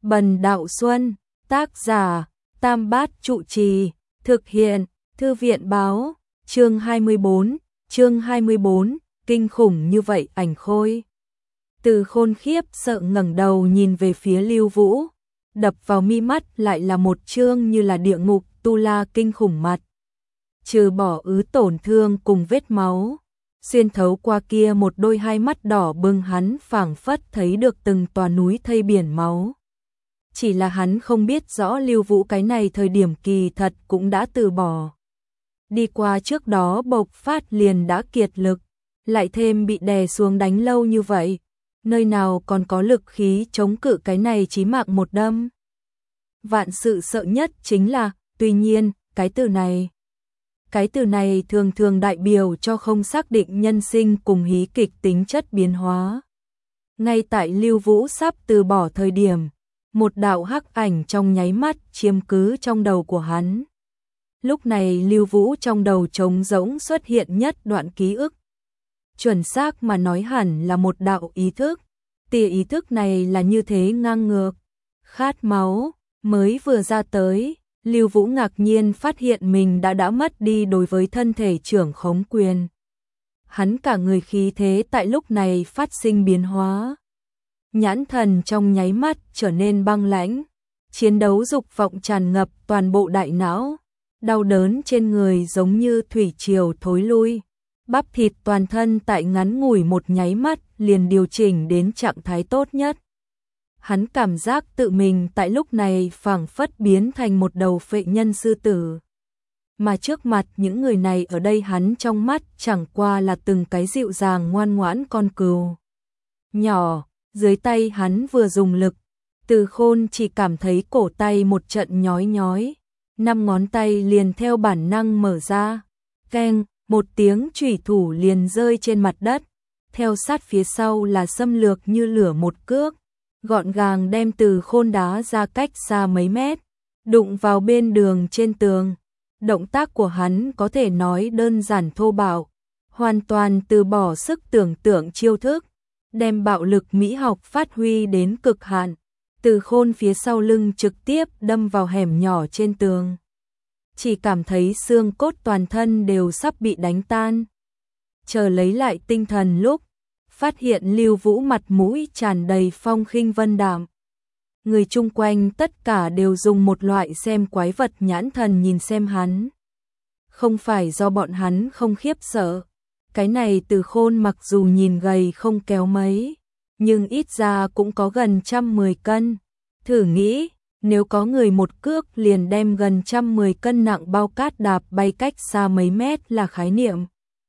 Bần Đạo Xuân, tác giả, Tam Bát Trụ Trì, thực hiện, Thư viện Báo, chương 24, kinh khủng như vậy ảnh khôi. Từ Khôn khiếp sợ ngẩng đầu nhìn về phía Lưu Vũ, đập vào mi mắt lại là một chương như là địa ngục tu la kinh khủng mặt. Trừ bỏ tổn thương cùng vết máu, xuyên thấu qua kia một đôi hai mắt đỏ bừng hắn phảng phất thấy được từng tòa núi thây biển máu. Chỉ là hắn không biết rõ Lưu Vũ cái này thời điểm kỳ thật cũng đã từ bỏ. Đi qua trước đó bộc phát liền đã kiệt lực, lại thêm bị đè xuống đánh lâu như vậy, nơi nào còn có lực khí chống cự cái này chí mạng một đâm. Vạn sự sợ nhất chính là, tuy nhiên, cái từ này thường thường đại biểu cho không xác định nhân sinh cùng hí kịch tính chất biến hóa. Ngay tại Lưu Vũ sắp từ bỏ thời điểm, một đạo hắc ảnh trong nháy mắt chiếm cứ trong đầu của hắn. Lúc này Lưu Vũ trong đầu trống rỗng xuất hiện nhất đoạn ký ức. Chuẩn xác mà nói hẳn là một đạo ý thức. Tia ý thức này là như thế ngang ngược, khát máu, mới vừa ra tới, Lưu Vũ ngạc nhiên phát hiện mình đã mất đi đối với thân thể trưởng khống quyền. Hắn cả người khí thế tại lúc này phát sinh biến hóa. Nhãn thần trong nháy mắt trở nên băng lãnh, chiến đấu dục vọng tràn ngập toàn bộ đại não, đau đớn trên người giống như thủy triều thối lui, bắp thịt toàn thân tại ngắn ngủi một nháy mắt liền điều chỉnh đến trạng thái tốt nhất. Hắn cảm giác tự mình tại lúc này phảng phất biến thành một đầu phệ nhân sư tử. Mà trước mặt những người này ở đây hắn trong mắt chẳng qua là từng cái dịu dàng ngoan ngoãn con cừu nhỏ. Dưới tay hắn vừa dùng lực, Từ Khôn chỉ cảm thấy cổ tay một trận nhói nhói, 5 ngón tay liền theo bản năng mở ra, keng, một tiếng chủy thủ liền rơi trên mặt đất, theo sát phía sau là xâm lược như lửa một cước, gọn gàng đem Từ Khôn đá ra cách xa mấy mét, đụng vào bên đường trên tường. Động tác của hắn có thể nói đơn giản thô bạo, hoàn toàn từ bỏ sức tưởng tượng chiêu thức, đem bạo lực mỹ học phát huy đến cực hạn. Từ Khôn phía sau lưng trực tiếp đâm vào hẻm nhỏ trên tường. Chỉ cảm thấy xương cốt toàn thân đều sắp bị đánh tan. Chờ lấy lại tinh thần lúc, phát hiện Lưu Vũ mặt mũi tràn đầy phong khinh vân đạm. Người chung quanh tất cả đều dùng một loại xem quái vật nhãn thần nhìn xem hắn. Không phải do bọn hắn không khiếp sợ. Cái này Từ Khôn mặc dù nhìn gầy không kéo mấy, nhưng ít ra cũng có gần 110 cân. Thử nghĩ, nếu có người một cước liền đem gần 110 cân nặng bao cát đạp bay cách xa mấy mét là khái niệm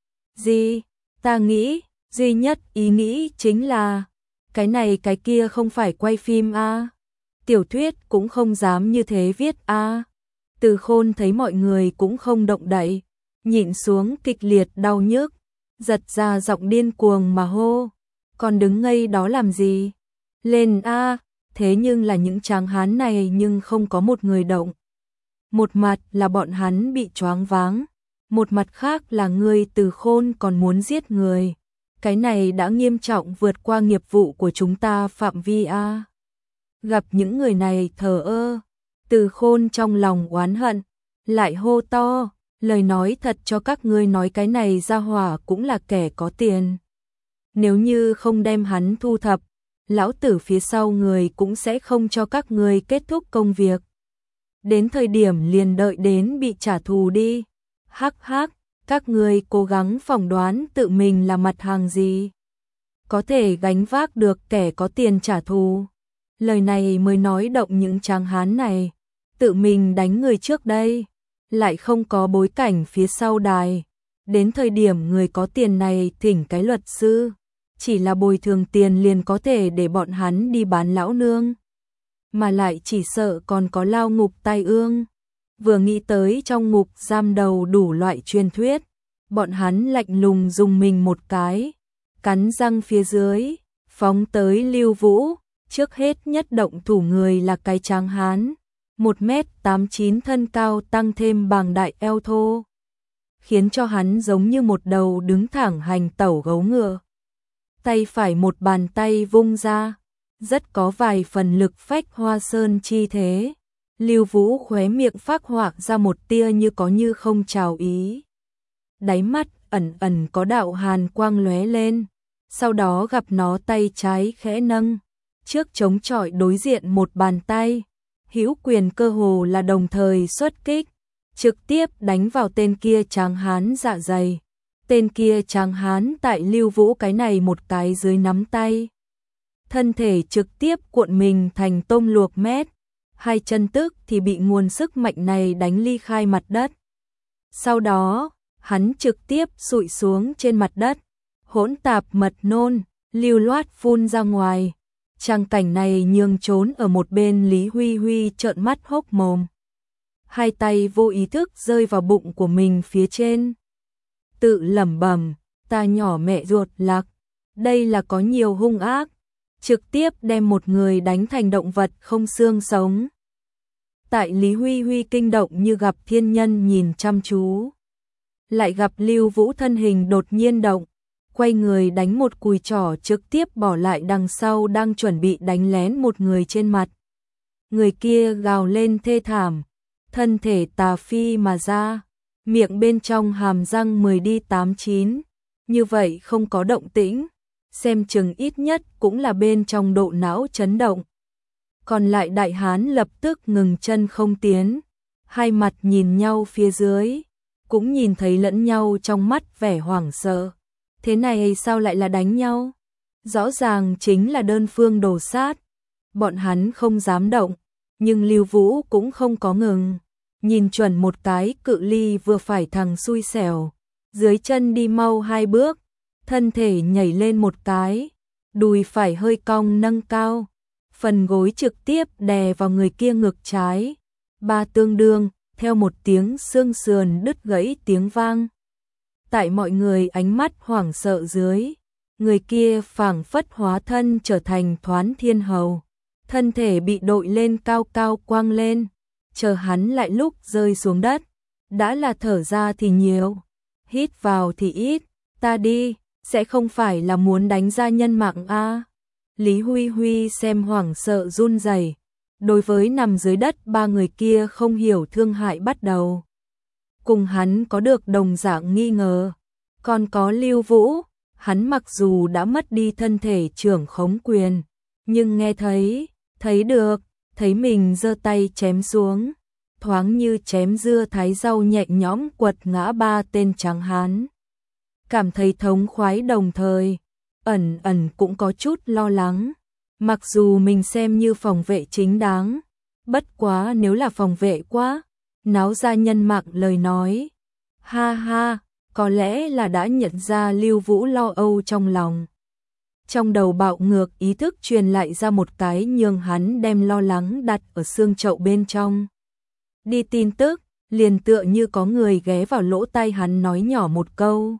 gì? Ta nghĩ, duy nhất ý nghĩ chính là, cái này cái kia không phải quay phim a, tiểu thuyết cũng không dám như thế viết a. Từ Khôn thấy mọi người cũng không động đậy, nhịn xuống kịch liệt đau nhức, giật ra giọng điên cuồng mà hô, còn đứng ngây đó làm gì? Lên a! Thế nhưng là những tráng hán này nhưng không có một người động. Một mặt là bọn hắn bị choáng váng, một mặt khác là người Từ Khôn còn muốn giết người. Cái này đã nghiêm trọng vượt qua nghiệp vụ của chúng ta phạm vi a. Gặp những người này thờ ơ, Từ Khôn trong lòng oán hận, lại hô to, lời nói thật cho các ngươi nói cái này ra hỏa cũng là kẻ có tiền. Nếu như không đem hắn thu thập, lão tử phía sau người cũng sẽ không cho các ngươi kết thúc công việc. Đến thời điểm liền đợi đến bị trả thù đi. Hắc hắc, các ngươi cố gắng phỏng đoán tự mình là mặt hàng gì. Có thể gánh vác được kẻ có tiền trả thù. Lời này mới nói động những tráng hán này. Tự mình đánh người trước đây, lại không có bối cảnh phía sau đài. Đến thời điểm người có tiền này thỉnh cái luật sư, chỉ là bồi thường tiền liền có thể để bọn hắn đi bán lão nương. Mà lại chỉ sợ còn có lao ngục tai ương. Vừa nghĩ tới trong ngục giam đầu đủ loại truyền thuyết, bọn hắn lạnh lùng dùng mình một cái, cắn răng phía dưới, phóng tới Lưu Vũ. Trước hết nhất động thủ người là cái tráng hán, 1m89 thân cao tăng thêm bàng đại eo thô, khiến cho hắn giống như một đầu đứng thẳng hành tẩu gấu ngựa. Tay phải một bàn tay vung ra, rất có vài phần lực phách Hoa Sơn chi thế. Lưu Vũ khóe miệng phác họa ra một tia như có như không chào ý. Đáy mắt ẩn ẩn có đạo hàn quang lóe lên, sau đó gặp nó tay trái khẽ nâng, trước chống chọi đối diện một bàn tay, hữu quyền cơ hồ là đồng thời xuất kích, trực tiếp đánh vào tên kia tráng hán dạ dày. Tên kia tráng hán tại Lưu Vũ cái này một cái dưới nắm tay, thân thể trực tiếp cuộn mình thành tôm luộc mét, hai chân tức thì bị nguồn sức mạnh này đánh ly khai mặt đất. Sau đó, hắn trực tiếp sụi xuống trên mặt đất, hỗn tạp mật nôn, lưu loát phun ra ngoài. Trang cảnh này nhường trốn ở một bên Lý Huy Huy trợn mắt hốc mồm. Hai tay vô ý thức rơi vào bụng của mình phía trên. Tự lẩm bẩm, ta nhỏ mẹ ruột lạc, đây là có nhiều hung ác, trực tiếp đem một người đánh thành động vật không xương sống. Tại Lý Huy Huy kinh động như gặp thiên nhân nhìn chăm chú. Lại gặp Lưu Vũ thân hình đột nhiên động, quay người đánh một cùi trỏ trực tiếp bỏ lại đằng sau đang chuẩn bị đánh lén một người trên mặt. Người kia gào lên thê thảm, thân thể tà phi mà ra, miệng bên trong hàm răng 10 đi 8 9, như vậy không có động tĩnh, xem chừng ít nhất cũng là bên trong độ não chấn động. Còn lại đại hán lập tức ngừng chân không tiến, hai mặt nhìn nhau phía dưới, cũng nhìn thấy lẫn nhau trong mắt vẻ hoảng sợ. Thế này sao lại là đánh nhau? Rõ ràng chính là đơn phương đồ sát. Bọn hắn không dám động, nhưng Lưu Vũ cũng không có ngừng. Nhìn chuẩn một cái cự ly vừa phải thằng xui xẻo, dưới chân đi mau 2 bước, thân thể nhảy lên một cái, đùi phải hơi cong nâng cao, phần gối trực tiếp đè vào người kia ngực trái. Ba tương đương, theo một tiếng xương sườn đứt gãy tiếng vang. Tại mọi người ánh mắt hoảng sợ dưới, người kia phảng phất hóa thân trở thành Thoán Thiên Hầu, thân thể bị đội lên cao cao quang lên, chờ hắn lại lúc rơi xuống đất, đã là thở ra thì nhiều, hít vào thì ít, ta đi, sẽ không phải là muốn đánh ra nhân mạng a? Lý Huy Huy xem hoảng sợ run rẩy, đối với nằm dưới đất ba người kia không hiểu thương hại bắt đầu. Cùng hắn có được đồng dạng nghi ngờ, còn có Lưu Vũ, hắn mặc dù đã mất đi thân thể trưởng khống quyền, nhưng nghe thấy được, thấy mình giơ tay chém xuống, thoáng như chém dưa thái rau nhẹ nhõm quật ngã ba tên tráng hán. Cảm thấy thống khoái đồng thời, ẩn ẩn cũng có chút lo lắng, mặc dù mình xem như phòng vệ chính đáng, bất quá nếu là phòng vệ quá, náo ra nhân mạng lời nói. Ha ha, có lẽ là đã nhận ra Lưu Vũ lo âu trong lòng. Trong đầu bạo ngược ý thức truyền lại ra một cái nhường hắn đem lo lắng đặt ở xương chậu bên trong. Đi tin tức, liền tựa như có người ghé vào lỗ tai hắn nói nhỏ một câu.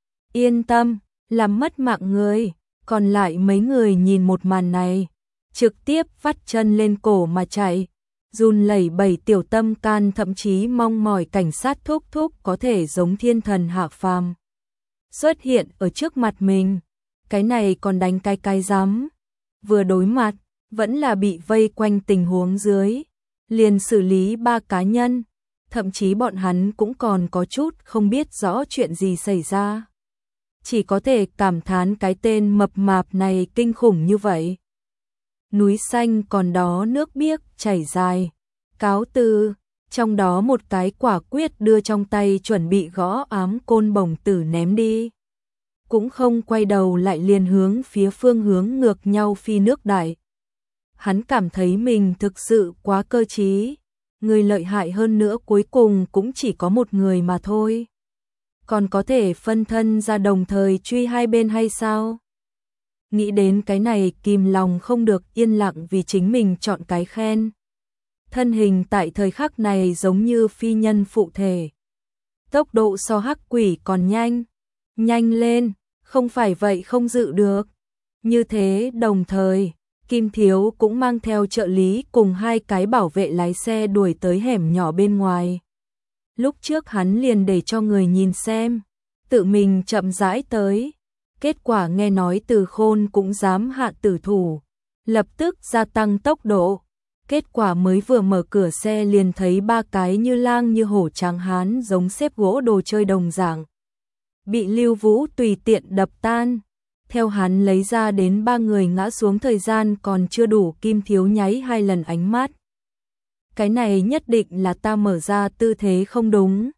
Yên tâm, làm mất mạng người. Còn lại mấy người nhìn một màn này, trực tiếp vắt chân lên cổ mà chạy. Run lẩy bẩy tiểu tâm can thậm chí mong mỏi cảnh sát thúc thúc có thể giống thiên thần hạ phàm xuất hiện ở trước mặt mình. Cái này còn đánh cái dám. Vừa đối mặt, vẫn là bị vây quanh tình huống dưới. Liền xử lý 3 cá nhân, thậm chí bọn hắn cũng còn có chút không biết rõ chuyện gì xảy ra. Chỉ có thể cảm thán cái tên mập mạp này kinh khủng như vậy. Núi xanh còn đó nước biếc chảy dài, cáo từ, trong đó một cái quả quyết đưa trong tay chuẩn bị gõ ám côn bổng tử ném đi. Cũng không quay đầu lại liền hướng phía phương hướng ngược nhau phi nước đại. Hắn cảm thấy mình thực sự quá cơ trí, người lợi hại hơn nữa cuối cùng cũng chỉ có một người mà thôi. Còn có thể phân thân ra đồng thời truy hai bên hay sao? Nghĩ đến cái này kìm lòng không được yên lặng vì chính mình chọn cái khen. Thân hình tại thời khắc này giống như phi nhân phụ thể. Tốc độ so hắc quỷ còn nhanh. Nhanh lên, không phải vậy không dự được. Như thế đồng thời, Kim Thiếu cũng mang theo trợ lý cùng 2 cái bảo vệ lái xe đuổi tới hẻm nhỏ bên ngoài. Lúc trước hắn liền để cho người nhìn xem, tự mình chậm rãi tới. Kết quả nghe nói Từ Khôn cũng dám hạ tử thủ, lập tức gia tăng tốc độ. Kết quả mới vừa mở cửa xe liền thấy ba cái như lang như hổ tráng hán giống xếp gỗ đồ chơi đồng dạng. Bị Lưu Vũ tùy tiện đập tan. Theo hắn lấy ra đến ba người ngã xuống thời gian còn chưa đủ, Kim Thiếu nháy 2 lần ánh mắt. Cái này nhất định là ta mở ra tư thế không đúng.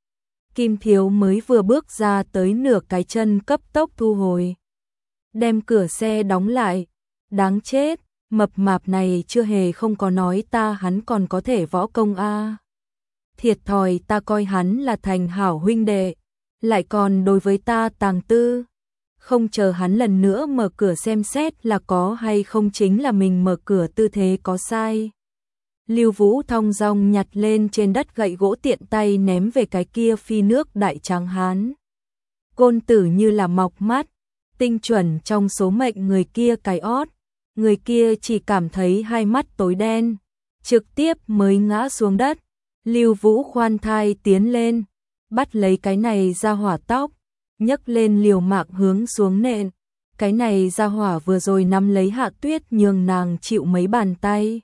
Kim Thiếu mới vừa bước ra tới nửa cái chân cấp tốc thu hồi. Đem cửa xe đóng lại. Đáng chết, mập mạp này chưa hề không có nói ta hắn còn có thể võ công a. Thiệt thòi, ta coi hắn là thành hảo huynh đệ, lại còn đối với ta tàng tư. Không chờ hắn lần nữa mở cửa xem xét là có hay không chính là mình mở cửa tư thế có sai. Lưu Vũ thong dong nhặt lên trên đất gậy gỗ tiện tay ném về cái kia phi nước đại tráng hán. Côn tử như là mọc mắt, tinh chuẩn trong số mệnh người kia cái ót. Người kia chỉ cảm thấy hai mắt tối đen, trực tiếp mới ngã xuống đất. Lưu Vũ khoan thai tiến lên, bắt lấy cái này ra hỏa tóc, nhấc lên liều mạng hướng xuống nện. Cái này ra hỏa vừa rồi nắm lấy Hạ Tuyết nhường nàng chịu mấy bàn tay.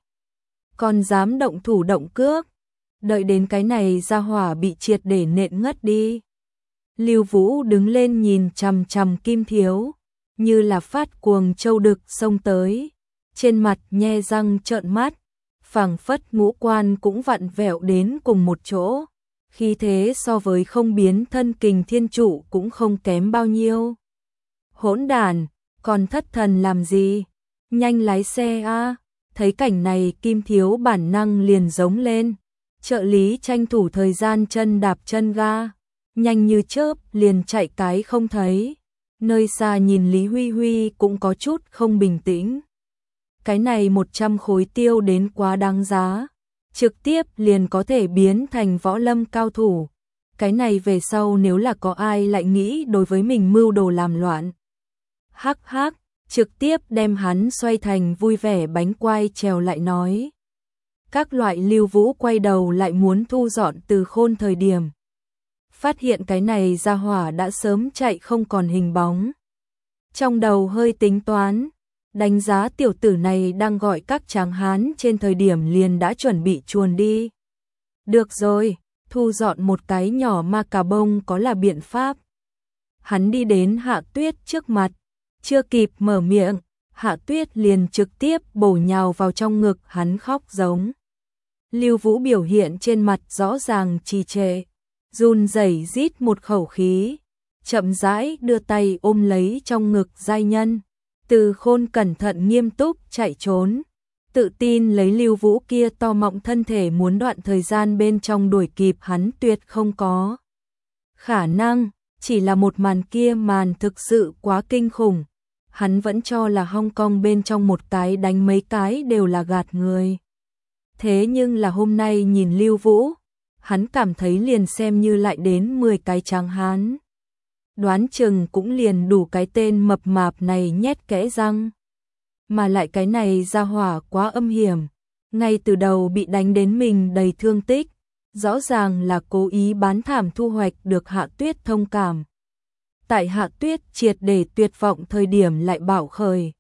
Còn dám động thủ động cước, đợi đến cái này ra hỏa bị triệt để nện ngất đi. Lưu Vũ đứng lên nhìn chằm chằm Kim Thiếu, như là phát cuồng trâu đực xông tới, trên mặt nhe răng trợn mắt, phảng phất ngũ quan cũng vặn vẹo đến cùng một chỗ, khí thế so với không biến thân Kình Thiên Trụ cũng không kém bao nhiêu. Hỗn đản, còn thất thần làm gì? Nhanh lái xe a! Thấy cảnh này Kim Thiếu bản năng liền giống lên, trợ lý tranh thủ thời gian chân đạp chân ga, nhanh như chớp liền chạy cái không thấy. Nơi xa nhìn Lý Huy Huy cũng có chút không bình tĩnh. Cái này 100 khối tiêu đến quá đáng giá, trực tiếp liền có thể biến thành võ lâm cao thủ. Cái này về sau nếu là có ai lại nghĩ đối với mình mưu đồ làm loạn, hắc hắc, trực tiếp đem hắn xoay thành vui vẻ bánh quai trèo lại nói. Các loại Lưu Vũ quay đầu lại muốn thu dọn Từ Khôn thời điểm, phát hiện cái này ra hỏa đã sớm chạy không còn hình bóng. Trong đầu hơi tính toán, đánh giá tiểu tử này đang gọi các tráng hán trên thời điểm liền đã chuẩn bị chuồn đi. Được rồi, thu dọn một cái nhỏ ma cà bông có là biện pháp. Hắn đi đến Hạ Tuyết trước mặt, chưa kịp mở miệng, Hạ Tuyết liền trực tiếp bổ nhào vào trong ngực hắn khóc giống. Lưu Vũ biểu hiện trên mặt rõ ràng trì trệ, run rẩy rít một khẩu khí, chậm rãi đưa tay ôm lấy trong ngực giai nhân. Từ Khôn cẩn thận nghiêm túc chạy trốn, tự tin lấy Lưu Vũ kia to mọng thân thể muốn đoạn thời gian bên trong đuổi kịp hắn tuyệt không có khả năng, chỉ là một màn kia màn thực sự quá kinh khủng. Hắn vẫn cho là Hong Kong bên trong một cái đánh mấy cái đều là gạt người. Thế nhưng là hôm nay nhìn Lưu Vũ, hắn cảm thấy liền xem như lại đến 10 cái tráng hán, đoán chừng cũng liền đủ cái tên mập mạp này nhét kẽ răng. Mà lại cái này ra hỏa quá âm hiểm, ngay từ đầu bị đánh đến mình đầy thương tích, rõ ràng là cố ý bán thảm thu hoạch được Hạ Tuyết thông cảm. Tại Hạ Tuyết triệt để tuyệt vọng thời điểm lại bảo khởi.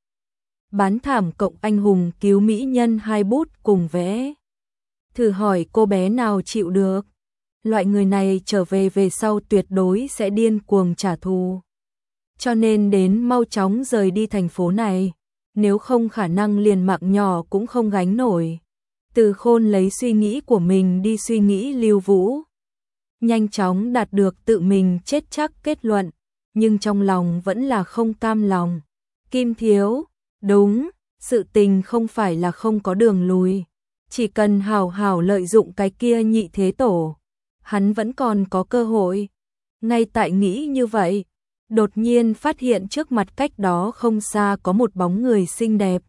Bán thảm cộng anh hùng cứu mỹ nhân 2 bút cùng vẽ. Thử hỏi cô bé nào chịu được? Loại người này trở về về sau tuyệt đối sẽ điên cuồng trả thù. Cho nên đến mau chóng rời đi thành phố này, nếu không khả năng liền mạng nhỏ cũng không gánh nổi. Từ Khôn lấy suy nghĩ của mình đi suy nghĩ Lưu Vũ, nhanh chóng đạt được tự mình chết chắc kết luận, nhưng trong lòng vẫn là không cam lòng. Kim Thiếu, đúng, sự tình không phải là không có đường lùi, chỉ cần hảo hảo lợi dụng cái kia nhị thế tổ, hắn vẫn còn có cơ hội. Ngay tại nghĩ như vậy, đột nhiên phát hiện trước mặt cách đó không xa có một bóng người xinh đẹp.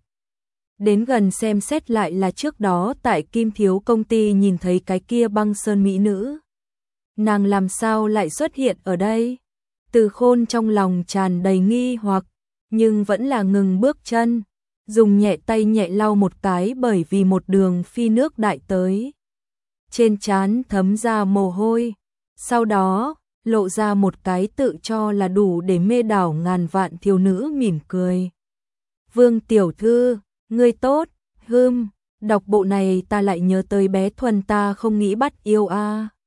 Đến gần xem xét lại là trước đó tại Kim Thiếu công ty nhìn thấy cái kia băng sơn mỹ nữ. Nàng làm sao lại xuất hiện ở đây? Từ Khôn trong lòng tràn đầy nghi hoặc, nhưng vẫn là ngừng bước chân, dùng nhẹ tay nhẹ lau một cái bởi vì một đường phi nước đại tới. Trên trán thấm ra mồ hôi, sau đó lộ ra một cái tự cho là đủ để mê đảo ngàn vạn thiếu nữ mỉm cười. Vương tiểu thư, Ngươi tốt, đọc bộ này ta lại nhớ tới bé Thuần ta không nghĩ bắt yêu a.